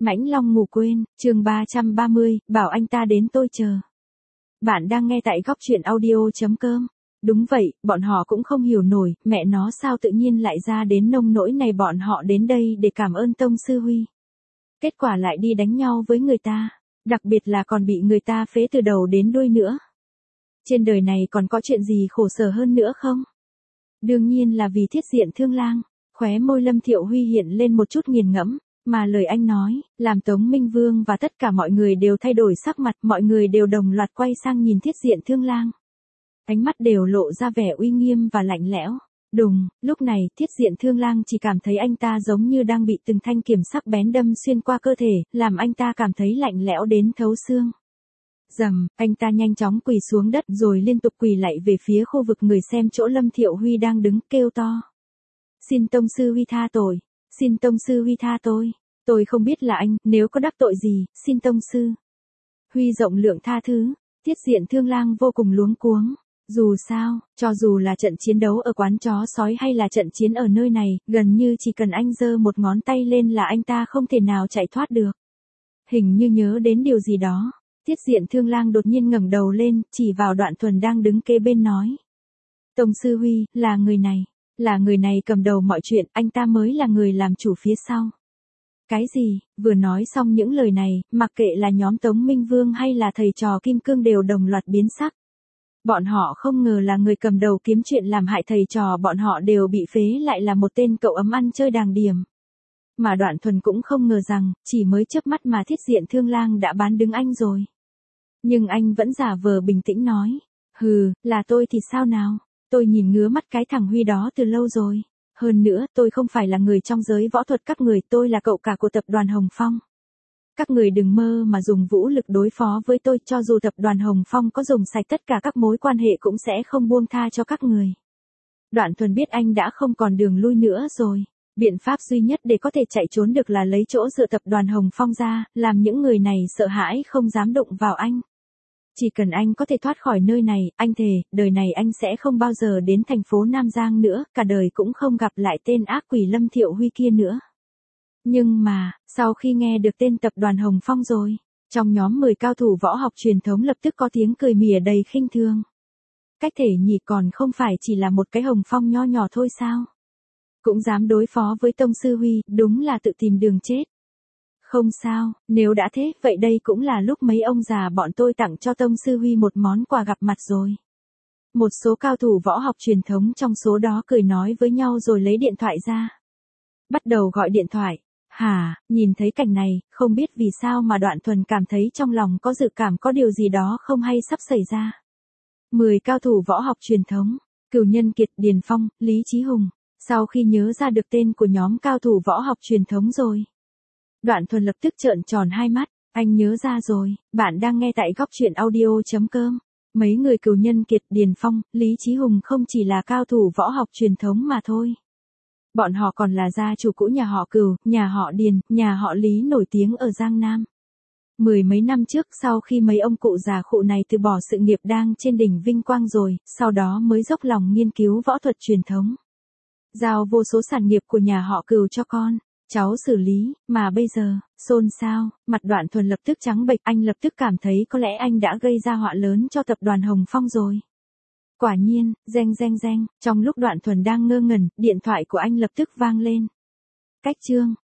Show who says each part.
Speaker 1: Mãnh Long ngủ quên, chương 330, bảo anh ta đến tôi chờ. Bạn đang nghe tại góc truyện audio.com. Đúng vậy, bọn họ cũng không hiểu nổi, mẹ nó sao tự nhiên lại ra đến nông nỗi này, bọn họ đến đây để cảm ơn Tông Sư Huy. Kết quả lại đi đánh nhau với người ta, đặc biệt là còn bị người ta phế từ đầu đến đuôi nữa. Trên đời này còn có chuyện gì khổ sở hơn nữa không? Đương nhiên là vì Thiết Diện Thương Lang. Khóe môi Lâm Thiệu Huy hiện lên một chút nghiền ngẫm, mà lời anh nói, làm Tống Minh Vương và tất cả mọi người đều thay đổi sắc mặt, mọi người đều đồng loạt quay sang nhìn Thiết Diện Thương Lang. Ánh mắt đều lộ ra vẻ uy nghiêm và lạnh lẽo. Đùng, lúc này Thiết Diện Thương Lang chỉ cảm thấy anh ta giống như đang bị từng thanh kiếm sắc bén đâm xuyên qua cơ thể, làm anh ta cảm thấy lạnh lẽo đến thấu xương. Rầm, anh ta nhanh chóng quỳ xuống đất rồi liên tục quỳ lạy về phía khu vực người xem chỗ Lâm Thiệu Huy đang đứng, kêu to. Xin Tông Sư Huy tha tội, xin Tông Sư Huy tha tôi không biết là anh, nếu có đắc tội gì, xin Tông Sư Huy rộng lượng tha thứ. Thiết Diện Thương Lang vô cùng luống cuống. Dù sao, cho dù là trận chiến đấu ở quán chó sói hay là trận chiến ở nơi này, gần như chỉ cần anh giơ một ngón tay lên là anh ta không thể nào chạy thoát được. Hình như nhớ đến điều gì đó, Thiết Diện Thương Lang đột nhiên ngẩng đầu lên, chỉ vào Đoạn Thuần đang đứng kế bên nói. Tông Sư Huy, là người này cầm đầu mọi chuyện, anh ta mới là người làm chủ phía sau. Cái gì? Vừa nói xong những lời này, mặc kệ là nhóm Tống Minh Vương hay là thầy trò Kim Cương đều đồng loạt biến sắc. Bọn họ không ngờ là người cầm đầu kiếm chuyện làm hại thầy trò bọn họ đều bị phế lại là một tên cậu ấm ăn chơi đàng điềm. Mà Đoạn Thuần cũng không ngờ rằng, chỉ mới chớp mắt mà Thiết Diện Thương Lang đã bán đứng anh rồi. Nhưng anh vẫn giả vờ bình tĩnh nói. Hừ, là tôi thì sao nào? Tôi nhìn ngứa mắt cái thằng Huy đó từ lâu rồi. Hơn nữa, tôi không phải là người trong giới võ thuật các người, tôi là cậu cả của tập đoàn Hồng Phong. Các người đừng mơ mà dùng vũ lực đối phó với tôi, cho dù tập đoàn Hồng Phong có dùng sạch tất cả các mối quan hệ cũng sẽ không buông tha cho các người. Đoạn Thuần biết anh đã không còn đường lui nữa rồi. Biện pháp duy nhất để có thể chạy trốn được là lấy chỗ dựa tập đoàn Hồng Phong ra, làm những người này sợ hãi không dám đụng vào anh. Chỉ cần anh có thể thoát khỏi nơi này, anh thề, đời này anh sẽ không bao giờ đến thành phố Nam Giang nữa, cả đời cũng không gặp lại tên ác quỷ Lâm Thiệu Huy kia nữa. Nhưng mà, sau khi nghe được tên tập đoàn Hồng Phong rồi, trong nhóm 10 cao thủ võ học truyền thống lập tức có tiếng cười mỉa đầy khinh thường. Cách thể nhỉ, còn không phải chỉ là một cái Hồng Phong nho nhỏ thôi sao? Cũng dám đối phó với Tông Sư Huy, đúng là tự tìm đường chết. Không sao, nếu đã thế, vậy đây cũng là lúc mấy ông già bọn tôi tặng cho Tông Sư Huy một món quà gặp mặt rồi. Một số cao thủ võ học truyền thống trong số đó cười nói với nhau rồi lấy điện thoại ra. Bắt đầu gọi điện thoại. Hả, nhìn thấy cảnh này, không biết vì sao mà Đoạn Thuần cảm thấy trong lòng có dự cảm có điều gì đó không hay sắp xảy ra. 10 cao thủ võ học truyền thống, Cửu Nhân Kiệt, Điền Phong, Lý Chí Hùng, sau khi nhớ ra được tên của nhóm cao thủ võ học truyền thống rồi. Đoạn Thuần lập tức trợn tròn hai mắt, anh nhớ ra rồi, bạn đang nghe tại góc truyện audio.com. Mấy người Cửu Nhân Kiệt, Điền Phong, Lý Chí Hùng không chỉ là cao thủ võ học truyền thống mà thôi. Bọn họ còn là gia chủ cũ nhà họ Cửu, nhà họ Điền, nhà họ Lý nổi tiếng ở Giang Nam. Mười mấy năm trước, sau khi mấy ông cụ già khụ này từ bỏ sự nghiệp đang trên đỉnh vinh quang rồi, sau đó mới dốc lòng nghiên cứu võ thuật truyền thống. Giao vô số sản nghiệp của nhà họ Cửu cho con cháu xử lý, mà bây giờ, xôn xao, mặt Đoạn Thuần lập tức trắng bệch, anh lập tức cảm thấy có lẽ anh đã gây ra họa lớn cho tập đoàn Hồng Phong rồi. Quả nhiên, reng, trong lúc Đoạn Thuần đang ngơ ngẩn, điện thoại của anh lập tức vang lên. Cách chương